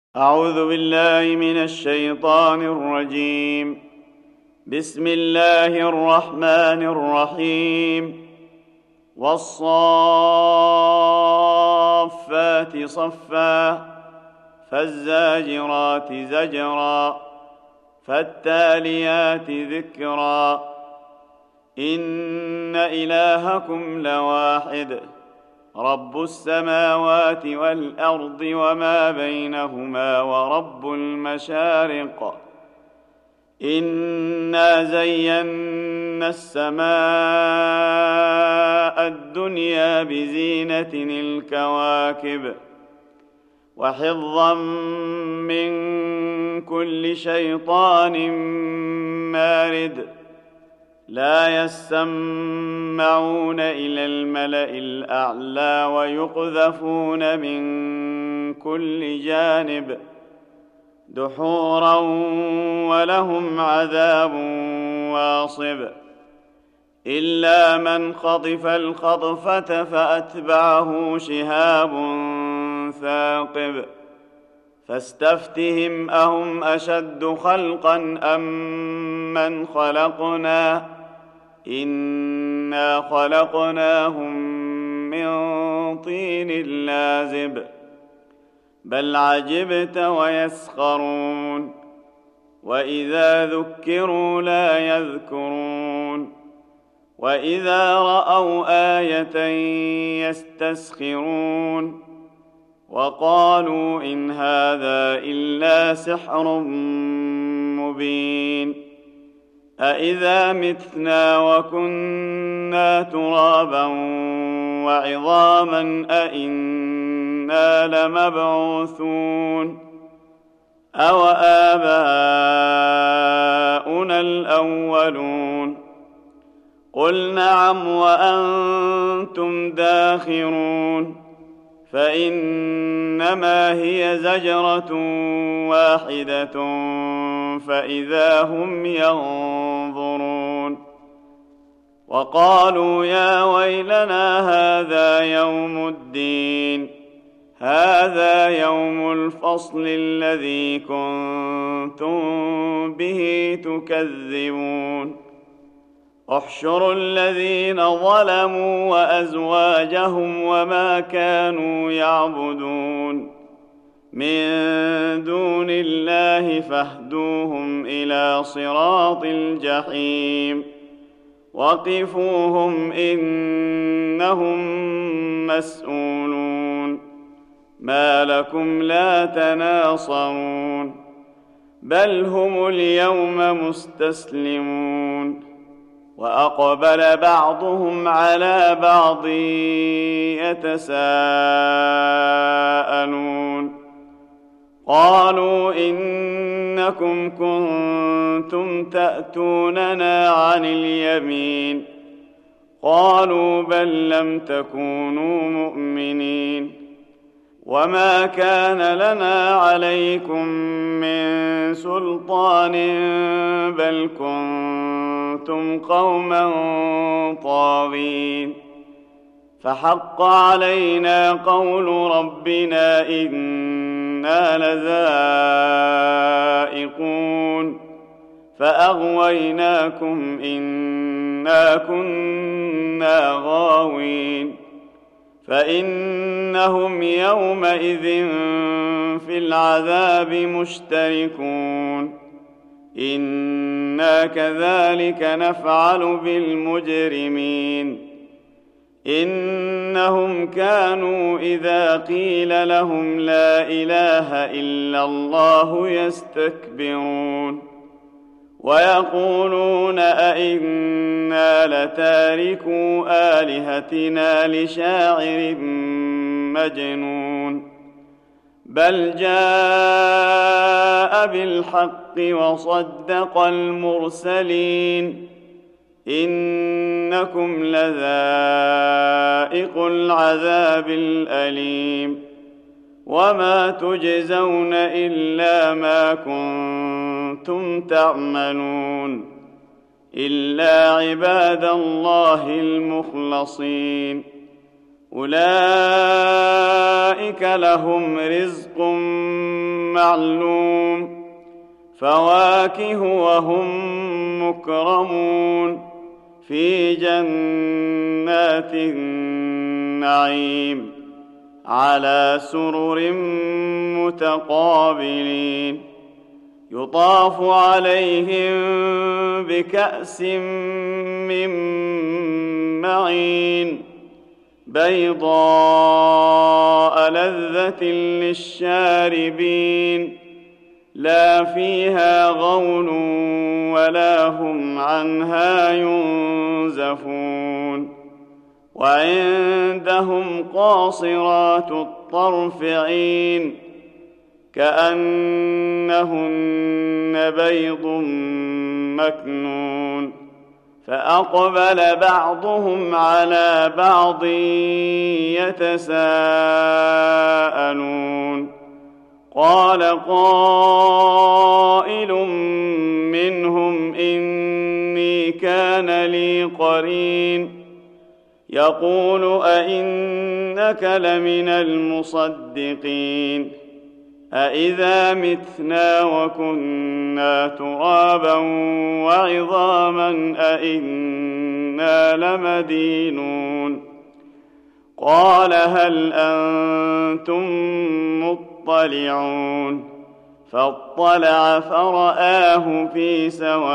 أعوذ بالله من الشيطان الرجيم. بسم الله الرحمن الرحيم. والصافات صفا فالزاجرات زجرا فالتاليات ذكرا إن إلهكم لواحد رب السماوات والأرض وما بينهما ورب المشارق إنا زينا السماء الدنيا بزينة الكواكب وحفظا من كل شيطان مارد لا يسمعون إلى الملأ الأعلى ويقذفون من كل جانب دحورا ولهم عذاب واصب إلا من خطف الخطفة فأتبعه شهاب ثاقب فاستفتهم أهم أشد خلقا أم من خلقنا إنا خلقناهم من طين لازب بل عجبت ويسخرون وإذا ذكروا لا يذكرون وإذا رأوا آية يستسخرون وقالوا إن هذا إلا سحر مبين أإذا متنا وكنا ترابا وعظاما أإنا لمبعوثون أو آباؤنا الأولون قل نعم وأنتم داخرون فإنما هي زجرة واحدة فإذا هم ينظرون وقالوا يا ويلنا هذا يوم الدين هذا يوم الفصل الذي كنتم به تكذبون احشروا الذين ظلموا وأزواجهم وما كانوا يعبدون من دون الله فاهدوهم إلى صراط الجحيم وقفوهم إنهم مسؤولون ما لكم لا تناصرون بل هم اليوم مستسلمون وأقبل بعضهم على بعض يتساءلون قالوا إنكم كنتم تأتوننا عن اليمين قالوا بل لم تكونوا مؤمنين وما كان لنا عليكم من سلطان بل كنتم قوما طاغين فحق علينا قول ربنا إنا لذائقون فأغويناكم إنا كنا غاوين فإنهم يومئذ في العذاب مشتركون إنا كذلك نفعل بالمجرمين إنهم كانوا إذا قيل لهم لا إله إلا الله يستكبرون ويقولون أئنا لتاركو آلهتنا لشاعر مجنون بل جاء بالحق وصدق المرسلين إنكم لذائق العذاب الأليم وما تجزون إلا ما كنتم تعملون إلا عباد الله المخلصين أولئك لهم رزق معلوم فواكه وهم مكرمون في جنات النعيم على سرر متقابلين يطاف عليهم بكأس من معين بيضاء لذة للشاربين لا فيها غول ولا هم عنها ينزفون وعندهم قاصرات الطرف عين كأنهن بيض مكنون فأقبل بعضهم على بعض يتساءلون قال قائل منهم إني كان لي قرين يقول أئنك لمن المصدقين أإذا متنا وكنا ترابا وعظاما أإنا لمدينون قال هل أنتم مطلعون فاطلع فرآه في سواء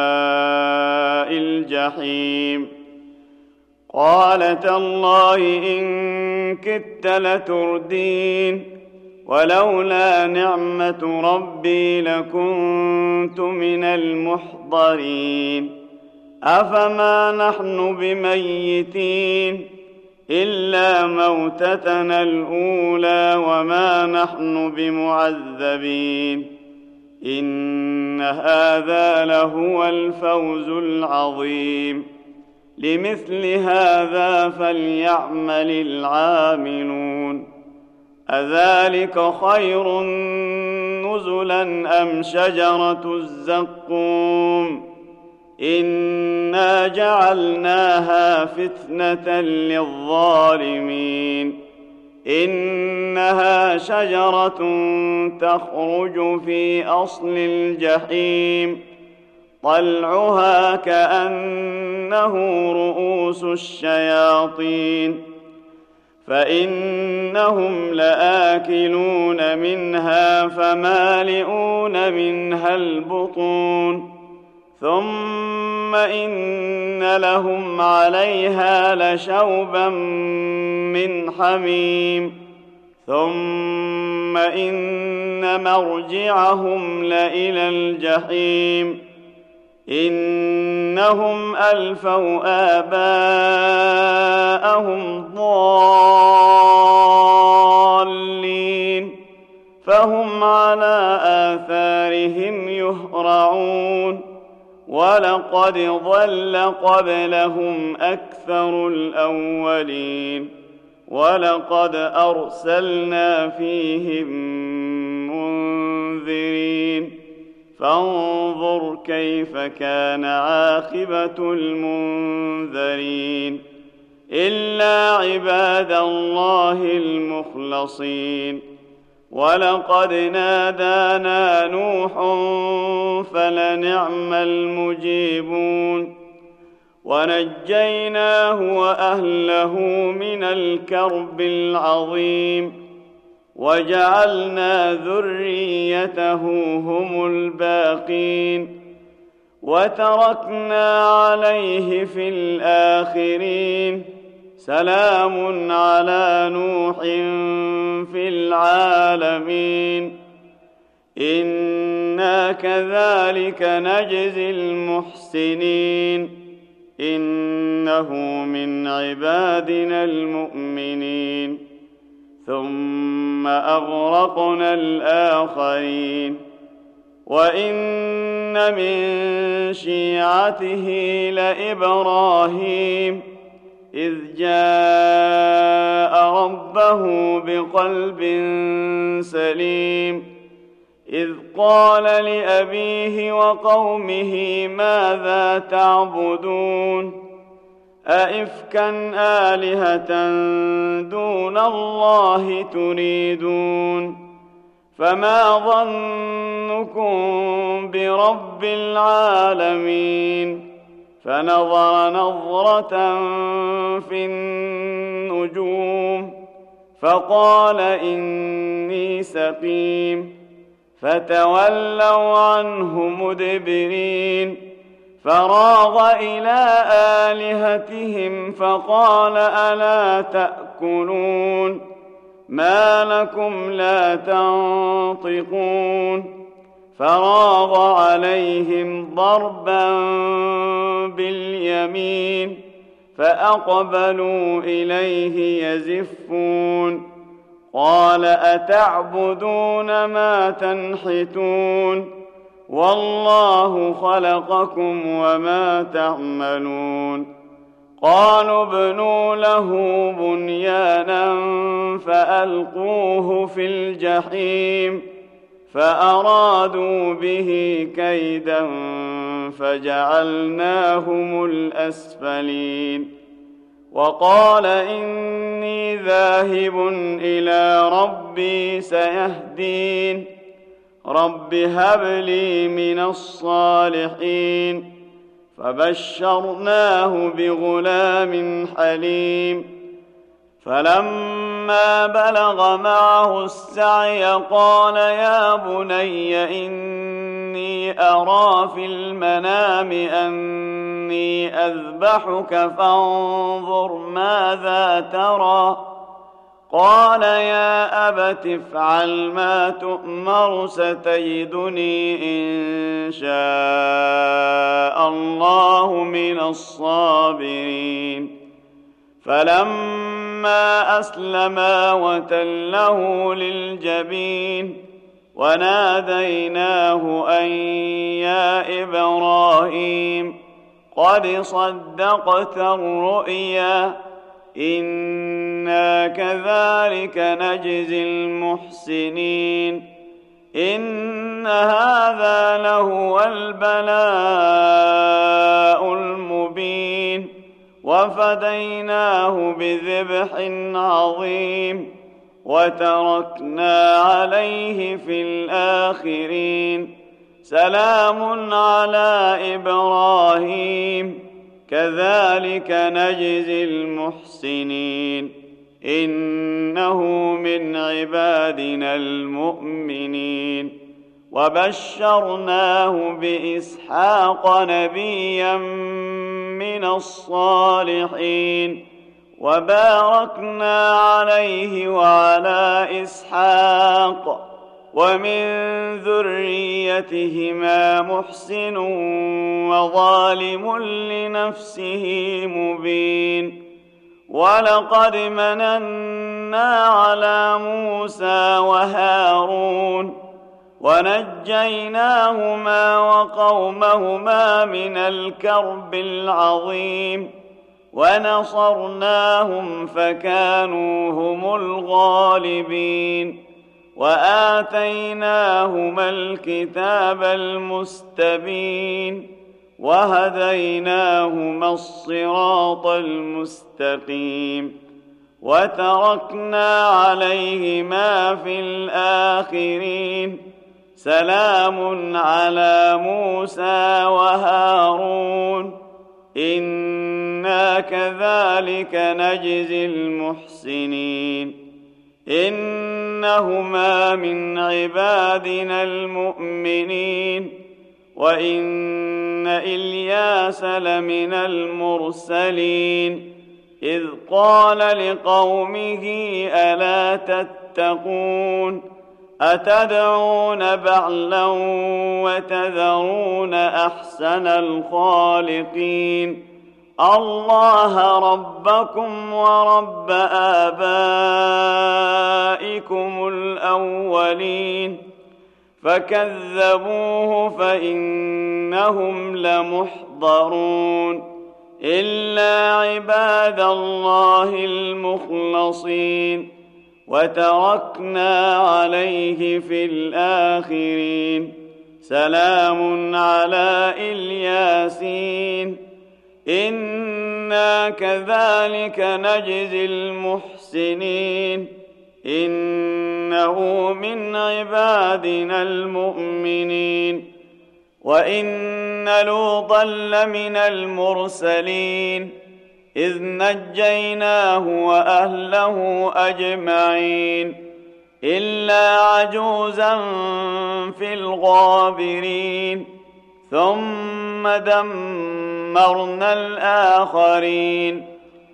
الجحيم قال تالله إن كدت لتردين ولولا نعمة ربي لكنت من المحضرين أفما نحن بميتين إلا موتتنا الأولى وما نحن بمعذبين إن هذا لهو الفوز العظيم لمثل هذا فليعمل العاملون أذلك خير نزلا أم شجرة الزقوم إنا جعلناها فتنة للظالمين إنها شجرة تخرج في أصل الجحيم طلعها كأنه رؤوس الشياطين فإنهم لآكلون منها فمالئون منها البطون ثم إن لهم عليها لشوبا من حميم ثم إن مرجعهم لإلى الجحيم إنهم ألفوا آباءهم ضالين فهم على آثارهم يهرعون ولقد ضل قبلهم أكثر الأولين ولقد أرسلنا فيهم منذرين فانظر كيف كان عاقبة المنذرين إلا عباد الله المخلصين ولقد نادانا نوح فلنعم المجيبون ونجيناه وأهله من الكرب العظيم وجعلنا ذريته هم الباقين وتركنا عليه في الآخرين سلام على نوح في العالمين إنا كذلك نجزي المحسنين إنه من عبادنا المؤمنين ثم أغرقنا الآخرين وإن من شيعته لإبراهيم إذ جاء ربه بقلب سليم إذ قال لأبيه وقومه ماذا تعبدون أئفكا آلهة دون الله تريدون فما ظنكم برب العالمين فنظر نظرة في النجوم فقال إني سقيم فتولوا عنه مدبرين فراغ إلى آلهتهم فقال ألا تأكلون ما لكم لا تنطقون فراغ عليهم ضربا باليمين فأقبلوا إليه يزفون قال أتعبدون ما تنحتون والله خلقكم وما تعملون قالوا ابنوا له بنيانا فألقوه في الجحيم فأرادوا به كيدا فجعلناهم الأسفلين وقال إني ذاهب إلى ربي سيهدين رب هب لي من الصالحين فبشرناه بغلام حليم فلما بلغ معه السعي قال يا بني إني أرى في المنام أني أذبحك فانظر ماذا ترى قال يا أبت افعل ما تؤمر ستجدني إن شاء الله من الصابرين فلما أسلما وتله للجبين وناديناه أن يا إبراهيم قد صدقت الرؤيا إنا كذلك نجزي المحسنين إن هذا لهو البلاء المبين وفديناه بذبح عظيم وتركنا عليه في الآخرين سلام على إبراهيم كذلك نجزي المحسنين إنه من عبادنا المؤمنين وبشرناه بإسحاق نبيا من الصالحين وباركنا عليه وعلى إسحاق ومن ذريتهما محسن وظالم لنفسه مبين ولقد مننا على موسى وهارون ونجيناهما وقومهما من الكرب العظيم ونصرناهم فكانوا هم الغالبين وآتيناهما الكتاب المستبين وهديناهما الصراط المستقيم وتركنا عليهما في الآخرين سلام على موسى وهارون إنا كذلك نجزي المحسنين إنهما من عبادنا المؤمنين وإن إلياس لمن المرسلين إذ قال لقومه ألا تتقون أتدعون بعلا وتذرون أحسن الخالقين الله ربكم ورب آبائكم الأولين فكذبوه فإنهم لمحضرون إلا عباد الله المخلصين وتركنا عليه في الآخرين سلام على الياسين إنا إنا كذلك نجزي المحسنين إنه من عبادنا المؤمنين وإن لوطا لمن المرسلين إذ نجيناه وأهله أجمعين إلا عجوزا في الغابرين ثم دمرنا الآخرين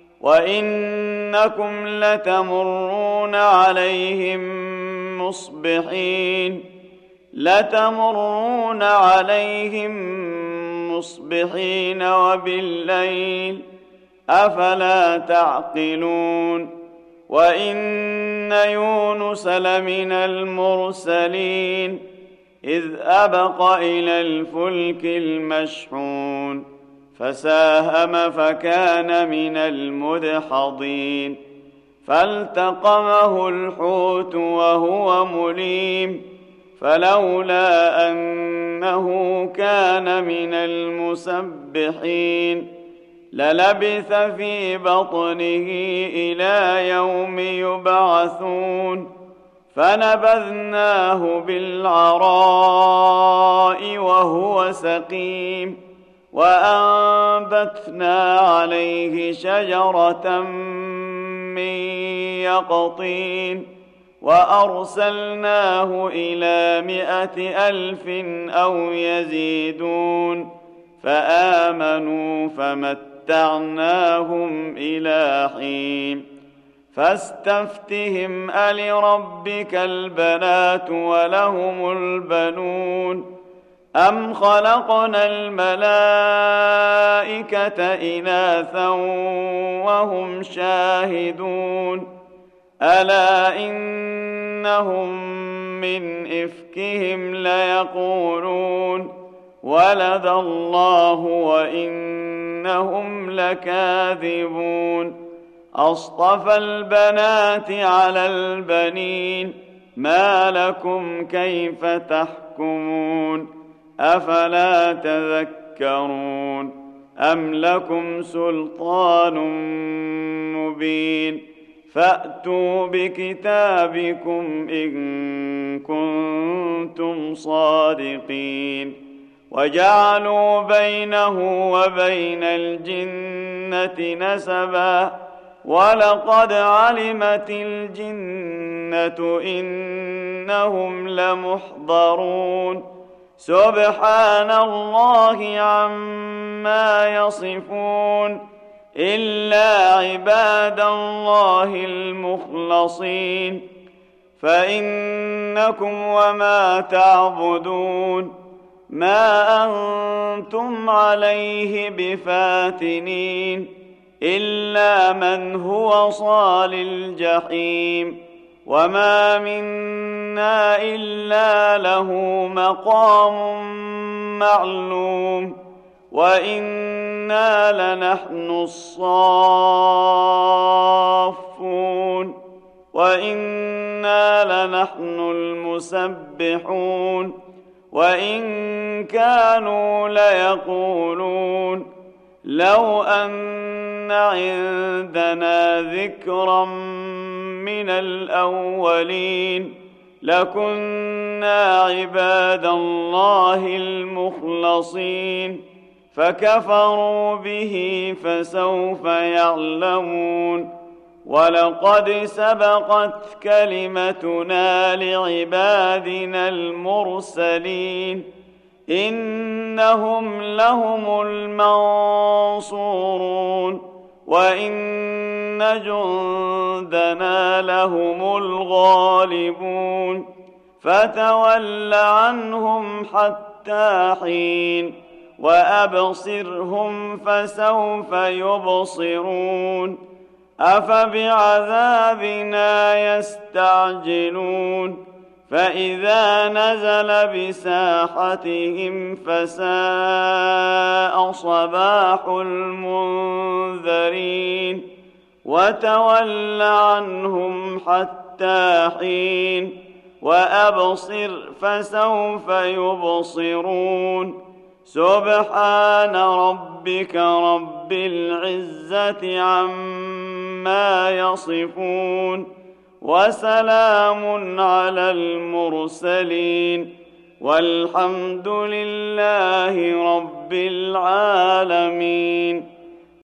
وإنكم لتمرون عليهم مصبحين وبالليل أفلا تعقلون وإن يونس لمن المرسلين إذ أبق إلى الفلك المشحون فساهم فكان من المدحضين فالتقمه الحوت وهو مليم فلولا أنه كان من المسبحين للبث في بطنه إلى يوم يبعثون فنبذناه بالعراء وهو سقيم وأنبتنا عليه شجرة من يقطين وأرسلناه إلى 100,000 أو يزيدون فآمنوا فمتعناهم إلى حين فاستفتهم ألربك البنات ولهم البنون أم خلقنا الملائكة إناثا وهم شاهدون ألا إنهم من إفكهم ليقولون ولد الله وإنهم لكاذبون أصطفى البنات على البنين ما لكم كيف تحكمون أفلا تذكرون أم لكم سلطان مبين فأتوا بكتابكم إن كنتم صادقين وجعلوا بينه وبين الجنة نسبا ولقد علمت الجنة إنهم لمحضرون سبحان الله عما يصفون إلا عباد الله المخلصين فإنكم وما تعبدون ما أنتم عليه بفاتنين إلا من هو صال الجحيم وما منا إلا له مقام معلوم وإنا لنحن الصافون وإنا لنحن المسبحون وإن كانوا ليقولون لو أن عندنا ذكرا من الأولين لكنا عباد الله المخلصين فكفروا به فسوف يعلمون ولقد سبقت كلمتنا لعبادنا المرسلين إنهم لهم المنصورون وإن جندنا لهم الغالبون فتول عنهم حتى حين وأبصرهم فسوف يبصرون أفبعذابنا يستعجلون فإذا نزل بساحتهم فساء صباح المنذرين وتول عنهم حتى حين وأبصر فسوف يبصرون سبحان ربك رب العزة عما يصفون وسلام على المرسلين والحمد لله رب العالمين.